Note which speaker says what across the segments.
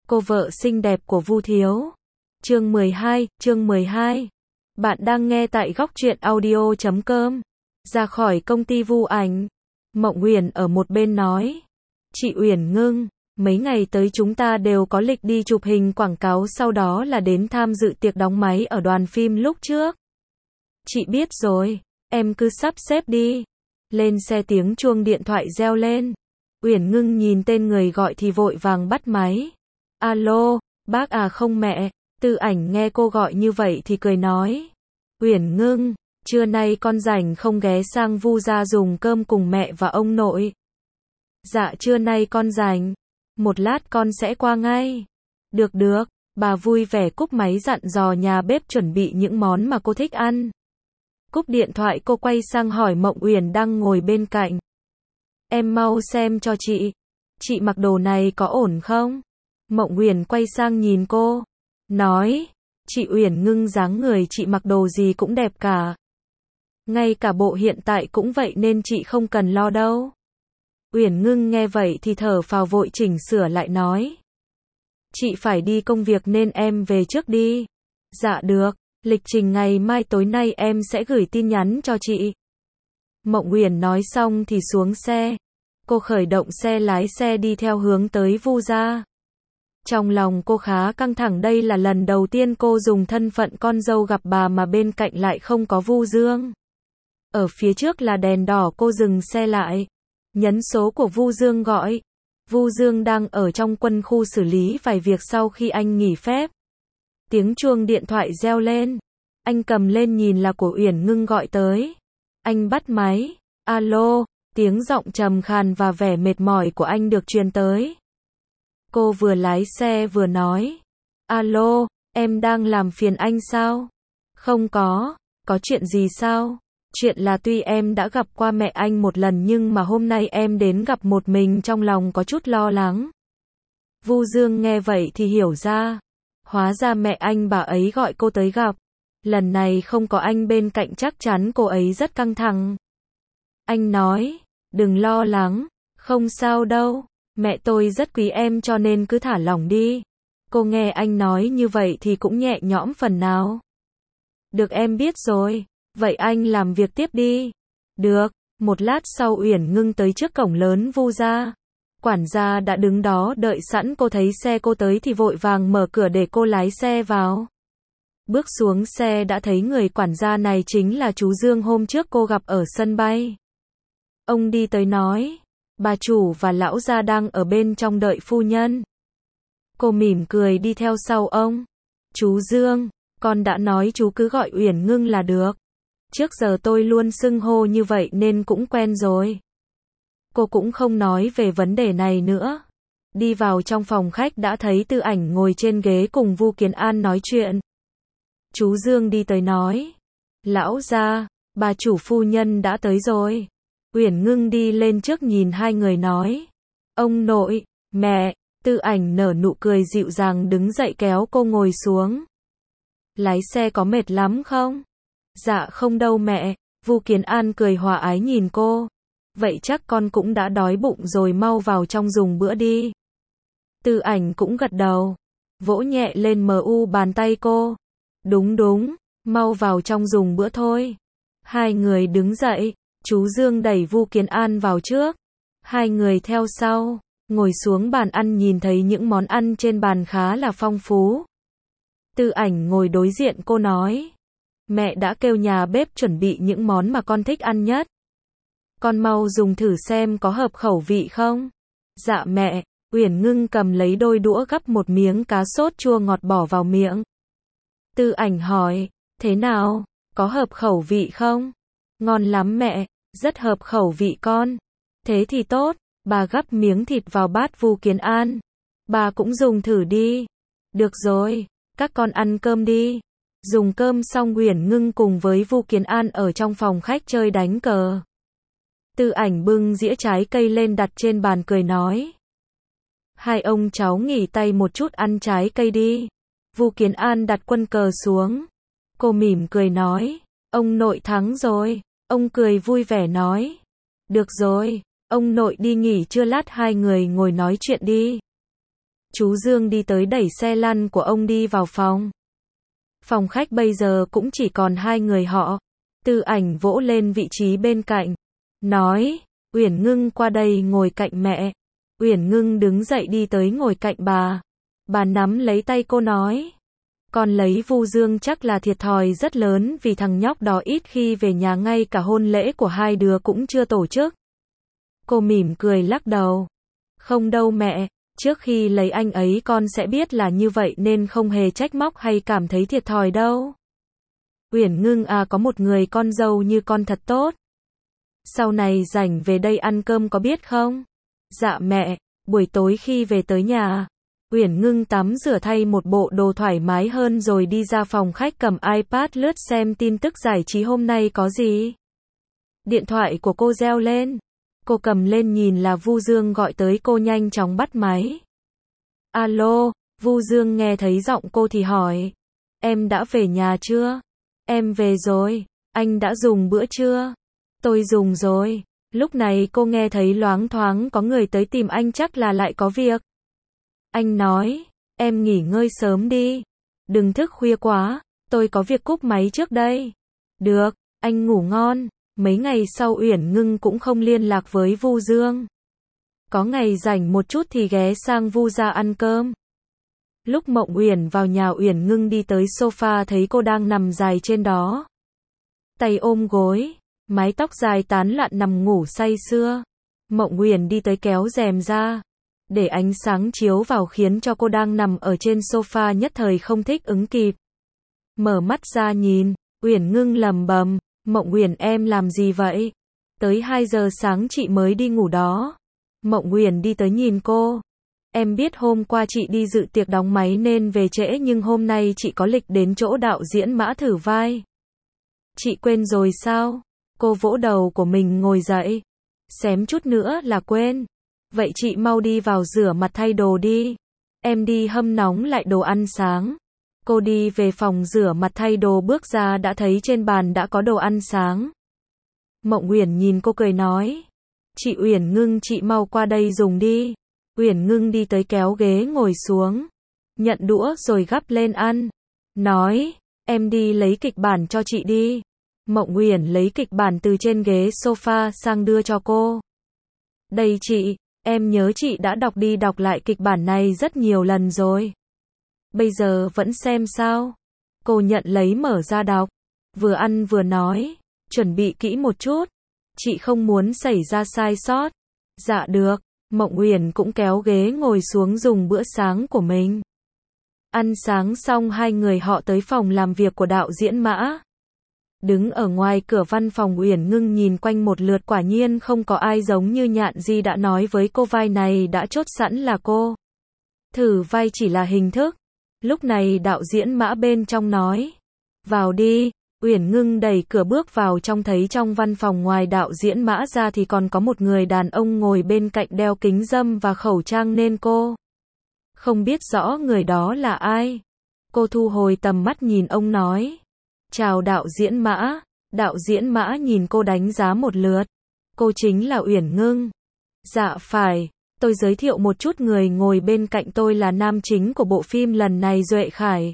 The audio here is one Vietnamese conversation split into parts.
Speaker 1: cô vợ xinh đẹp của Vu Thiếu. Chương 12. Bạn đang nghe tại góc truyện audio.com. Ra khỏi công ty Vu Ảnh, Mộng Uyển ở một bên nói. Chị Uyển Ngưng, mấy ngày tới chúng ta đều có lịch đi chụp hình quảng cáo, sau đó là đến tham dự tiệc đóng máy ở đoàn phim lúc trước. Chị biết rồi, em cứ sắp xếp đi. Lên xe tiếng chuông điện thoại reo lên. Uyển Ngưng nhìn tên người gọi thì vội vàng bắt máy. Alo, bác à? Không mẹ. Tư Ảnh nghe cô gọi như vậy thì cười nói. Uyển Ngưng, trưa nay con rảnh không ghé sang Vu gia dùng cơm cùng mẹ và ông nội? Dạ trưa nay con rảnh. Một lát con sẽ qua ngay. Được, bà vui vẻ cúp máy dặn dò nhà bếp chuẩn bị những món mà cô thích ăn. Cúp điện thoại cô quay sang hỏi Mộng Uyển đang ngồi bên cạnh. Em mau xem cho chị mặc đồ này có ổn không? Mộng Uyển quay sang nhìn cô, nói, chị Uyển Ngưng dáng người chị mặc đồ gì cũng đẹp cả. Ngay cả bộ hiện tại cũng vậy nên chị không cần lo đâu. Uyển Ngưng nghe vậy thì thở phào vội chỉnh sửa lại nói. Chị phải đi công việc nên em về trước đi. Dạ được, lịch trình ngày mai tối nay em sẽ gửi tin nhắn cho chị. Mộng Uyển nói xong thì xuống xe. Cô khởi động xe lái xe đi theo hướng tới Vu gia. Trong lòng cô khá căng thẳng, đây là lần đầu tiên cô dùng thân phận con dâu gặp bà mà bên cạnh lại không có Vu Dương. Ở phía trước là đèn đỏ, cô dừng xe lại. Nhấn số của Vu Dương gọi. Vu Dương đang ở trong quân khu xử lý vài việc sau khi anh nghỉ phép. Tiếng chuông điện thoại reo lên. Anh cầm lên nhìn là của Uyển Ngưng gọi tới. Anh bắt máy. Alo, tiếng giọng trầm khàn và vẻ mệt mỏi của anh được truyền tới. Cô vừa lái xe vừa nói. Alo, em đang làm phiền anh sao? Không có chuyện gì sao? Chuyện là tuy em đã gặp qua mẹ anh một lần nhưng mà hôm nay em đến gặp một mình, trong lòng có chút lo lắng. Vu Dương nghe vậy thì hiểu ra. Hóa ra mẹ anh bà ấy gọi cô tới gặp. Lần này không có anh bên cạnh chắc chắn cô ấy rất căng thẳng. Anh nói, đừng lo lắng, không sao đâu. Mẹ tôi rất quý em cho nên cứ thả lỏng đi. Cô nghe anh nói như vậy thì cũng nhẹ nhõm phần nào. Được, em biết rồi. Vậy anh làm việc tiếp đi. Được. Một lát sau Uyển Ngưng tới trước cổng lớn Vu gia. Quản gia đã đứng đó đợi sẵn, cô thấy xe cô tới thì vội vàng mở cửa để cô lái xe vào. Bước xuống xe đã thấy người quản gia này chính là chú Dương hôm trước cô gặp ở sân bay. Ông đi tới nói. Bà chủ và lão gia đang ở bên trong đợi phu nhân. Cô mỉm cười đi theo sau ông. Chú Dương, con đã nói chú cứ gọi Uyển Ngưng là được. Trước giờ tôi luôn xưng hô như vậy nên cũng quen rồi. Cô cũng không nói về vấn đề này nữa. Đi vào trong phòng khách đã thấy Tư Ảnh ngồi trên ghế cùng Vu Kiến An nói chuyện. Chú Dương đi tới nói. Lão gia, bà chủ phu nhân đã tới rồi. Uyển Ngưng đi lên trước nhìn hai người nói. Ông nội, mẹ. Tư Ảnh nở nụ cười dịu dàng đứng dậy kéo cô ngồi xuống. Lái xe có mệt lắm không? Dạ không đâu mẹ. Vu Kiến An cười hòa ái nhìn cô. Vậy chắc con cũng đã đói bụng rồi, mau vào trong dùng bữa đi. Tư Ảnh cũng gật đầu. Vỗ nhẹ lên bàn tay cô. Đúng, mau vào trong dùng bữa thôi. Hai người đứng dậy. Chú Dương đẩy Vu Kiến An vào trước. Hai người theo sau. Ngồi xuống bàn ăn, nhìn thấy những món ăn trên bàn khá là phong phú. Tư Ảnh ngồi đối diện cô nói. Mẹ đã kêu nhà bếp chuẩn bị những món mà con thích ăn nhất. Con mau dùng thử xem có hợp khẩu vị không? Dạ mẹ. Uyển Ngưng cầm lấy đôi đũa gắp một miếng cá sốt chua ngọt bỏ vào miệng. Tư Ảnh hỏi. Thế nào? Có hợp khẩu vị không? Ngon lắm mẹ. Rất hợp khẩu vị con. Thế thì tốt. Bà gắp miếng thịt vào bát Vu Kiến An. Bà cũng dùng thử đi. Được rồi. Các con ăn cơm đi. Dùng cơm xong Uyển Ngưng cùng với Vu Kiến An ở trong phòng khách chơi đánh cờ. Tư Ảnh bưng dĩa trái cây lên đặt trên bàn cười nói. Hai ông cháu nghỉ tay một chút ăn trái cây đi. Vu Kiến An đặt quân cờ xuống. Cô mỉm cười nói. Ông nội thắng rồi. Ông cười vui vẻ nói. Được rồi, ông nội đi nghỉ trưa, lát hai người ngồi nói chuyện đi. Chú Dương đi tới đẩy xe lăn của ông đi vào phòng. Phòng khách bây giờ cũng chỉ còn hai người họ. Tư Ảnh vỗ lên vị trí bên cạnh, nói, Uyển Ngưng qua đây ngồi cạnh mẹ. Uyển Ngưng đứng dậy đi tới ngồi cạnh bà. Bà nắm lấy tay cô nói, con lấy Vu Dương chắc là thiệt thòi rất lớn vì thằng nhóc đó ít khi về nhà, ngay cả hôn lễ của hai đứa cũng chưa tổ chức. Cô mỉm cười lắc đầu, không đâu mẹ, trước khi lấy anh ấy con sẽ biết là như vậy nên không hề trách móc hay cảm thấy thiệt thòi đâu. Uyển Ngưng à, có một người con dâu như con thật tốt. Sau này rảnh về đây ăn cơm có biết không? Dạ mẹ, buổi tối khi về tới nhà. Uyển Ngưng tắm rửa thay một bộ đồ thoải mái hơn rồi đi ra phòng khách cầm iPad lướt xem tin tức giải trí hôm nay có gì. Điện thoại của cô reo lên. Cô cầm lên nhìn là Vu Dương gọi tới, cô nhanh chóng bắt máy. Alo, Vu Dương nghe thấy giọng cô thì hỏi, em đã về nhà chưa? Em về rồi, anh đã dùng bữa chưa? Tôi dùng rồi. Lúc này cô nghe thấy loáng thoáng có người tới tìm anh, chắc là lại có việc. Anh nói, em nghỉ ngơi sớm đi. Đừng thức khuya quá, tôi có việc cúp máy trước đây. Được, anh ngủ ngon. Mấy ngày sau Uyển Ngưng cũng không liên lạc với Vu Dương. Có ngày rảnh một chút thì ghé sang Vu gia ăn cơm. Lúc Mộng Uyển vào nhà, Uyển Ngưng đi tới sofa thấy cô đang nằm dài trên đó. Tay ôm gối, mái tóc dài tán loạn nằm ngủ say sưa. Mộng Uyển đi tới kéo rèm ra, để ánh sáng chiếu vào khiến cho cô đang nằm ở trên sofa nhất thời không thích ứng kịp. Mở mắt ra nhìn, Uyển Ngưng lẩm bẩm, Mộng Uyển em làm gì vậy? Tới 2 giờ sáng chị mới đi ngủ đó. Mộng Uyển đi tới nhìn cô. Em biết hôm qua chị đi dự tiệc đóng máy nên về trễ, nhưng hôm nay chị có lịch đến chỗ đạo diễn Mã thử vai. Chị quên rồi sao? Cô vỗ đầu của mình ngồi dậy. Xém chút nữa là quên. Vậy chị mau đi vào rửa mặt thay đồ đi. Em đi hâm nóng lại đồ ăn sáng. Cô đi về phòng rửa mặt thay đồ, bước ra đã thấy trên bàn đã có đồ ăn sáng. Mộng Uyển nhìn cô cười nói, chị Uyển Ngưng, chị mau qua đây dùng đi. Uyển Ngưng đi tới kéo ghế ngồi xuống, nhận đũa rồi gắp lên ăn. Nói, em đi lấy kịch bản cho chị đi. Mộng Uyển lấy kịch bản từ trên ghế sofa sang đưa cho cô. Đây chị, em nhớ chị đã đọc đi đọc lại kịch bản này rất nhiều lần rồi. Bây giờ vẫn xem sao? Cô nhận lấy mở ra đọc. Vừa ăn vừa nói, chuẩn bị kỹ một chút. Chị không muốn xảy ra sai sót. Dạ được. Mộng Uyển cũng kéo ghế ngồi xuống dùng bữa sáng của mình. Ăn sáng xong hai người họ tới phòng làm việc của đạo diễn Mã. Đứng ở ngoài cửa văn phòng, Uyển Ngưng nhìn quanh một lượt, quả nhiên không có ai, giống như Nhạn Di đã nói với cô, vai này đã chốt sẵn là cô. Thử vai chỉ là hình thức. Lúc này đạo diễn Mã bên trong nói, vào đi. Uyển Ngưng đẩy cửa bước vào trong, thấy trong văn phòng ngoài đạo diễn Mã ra thì còn có một người đàn ông ngồi bên cạnh, đeo kính râm và khẩu trang nên cô không biết rõ người đó là ai. Cô thu hồi tầm mắt nhìn ông nói, chào đạo diễn Mã. Đạo diễn Mã nhìn cô đánh giá một lượt. Cô chính là Uyển Ngưng. Dạ phải. Tôi giới thiệu một chút, người ngồi bên cạnh tôi là nam chính của bộ phim lần này, Duệ Khải.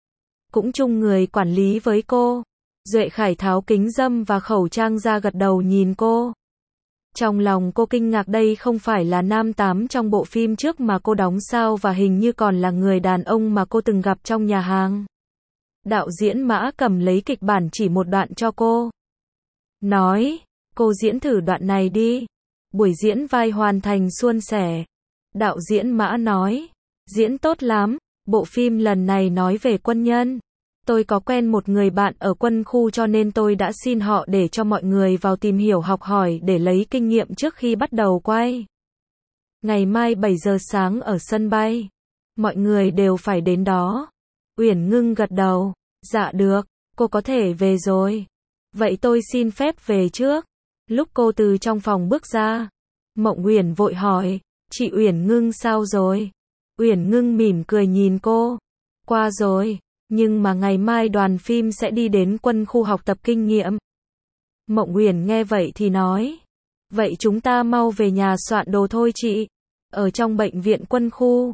Speaker 1: Cũng chung người quản lý với cô. Duệ Khải tháo kính râm và khẩu trang ra, gật đầu nhìn cô. Trong lòng cô kinh ngạc, đây không phải là nam tám trong bộ phim trước mà cô đóng sao, và hình như còn là người đàn ông mà cô từng gặp trong nhà hàng. Đạo diễn Mã cầm lấy kịch bản chỉ một đoạn cho cô. Nói, cô diễn thử đoạn này đi. Buổi diễn vai hoàn thành suôn sẻ. Đạo diễn Mã nói, diễn tốt lắm. Bộ phim lần này nói về quân nhân. Tôi có quen một người bạn ở quân khu cho nên tôi đã xin họ để cho mọi người vào tìm hiểu học hỏi để lấy kinh nghiệm trước khi bắt đầu quay. Ngày mai 7 giờ sáng ở sân bay. Mọi người đều phải đến đó. Uyển Ngưng gật đầu. Dạ được, cô có thể về rồi. Vậy tôi xin phép về trước. Lúc cô từ trong phòng bước ra, Mộng Uyển vội hỏi, chị Uyển Ngưng sao rồi? Uyển Ngưng mỉm cười nhìn cô. Qua rồi, nhưng mà ngày mai đoàn phim sẽ đi đến quân khu học tập kinh nghiệm. Mộng Uyển nghe vậy thì nói, vậy chúng ta mau về nhà soạn đồ thôi chị. Ở trong bệnh viện quân khu,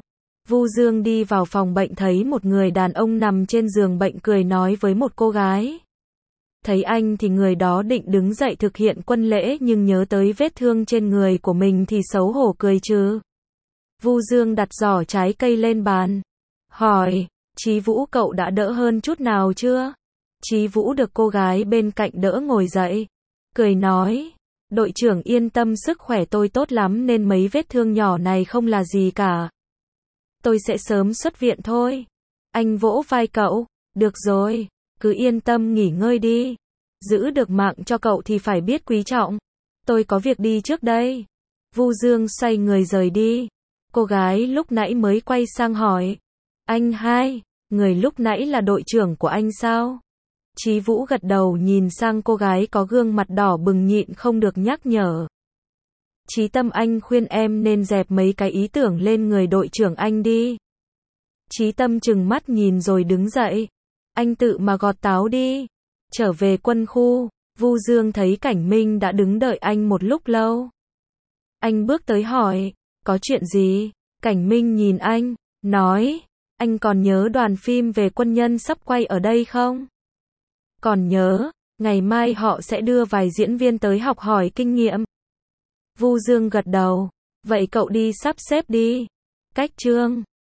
Speaker 1: Vu Dương đi vào phòng bệnh thấy một người đàn ông nằm trên giường bệnh cười nói với một cô gái. Thấy anh thì người đó định đứng dậy thực hiện quân lễ nhưng nhớ tới vết thương trên người của mình thì xấu hổ cười trừ. Vu Dương đặt giỏ trái cây lên bàn. Hỏi, Chí Vũ cậu đã đỡ hơn chút nào chưa? Chí Vũ được cô gái bên cạnh đỡ ngồi dậy. Cười nói, đội trưởng yên tâm sức khỏe tôi tốt lắm nên mấy vết thương nhỏ này không là gì cả. Tôi sẽ sớm xuất viện thôi. Anh vỗ vai cậu, được rồi, cứ yên tâm nghỉ ngơi đi. Giữ được mạng cho cậu thì phải biết quý trọng. Tôi có việc đi trước đây. Vu Dương xoay người rời đi. Cô gái lúc nãy mới quay sang hỏi. Anh hai, người lúc nãy là đội trưởng của anh sao? Chí Vũ gật đầu nhìn sang cô gái có gương mặt đỏ bừng nhịn không được nhắc nhở. Chí Tâm anh khuyên em nên dẹp mấy cái ý tưởng lên người đội trưởng anh đi. Chí Tâm trừng mắt nhìn rồi đứng dậy. Anh tự mà gọt táo đi. Trở về quân khu, Vu Dương thấy Cảnh Minh đã đứng đợi anh một lúc lâu. Anh bước tới hỏi, có chuyện gì? Cảnh Minh nhìn anh, nói, anh còn nhớ đoàn phim về quân nhân sắp quay ở đây không? Còn nhớ, ngày mai họ sẽ đưa vài diễn viên tới học hỏi kinh nghiệm. Vu Dương gật đầu, vậy cậu đi sắp xếp đi. Cách chương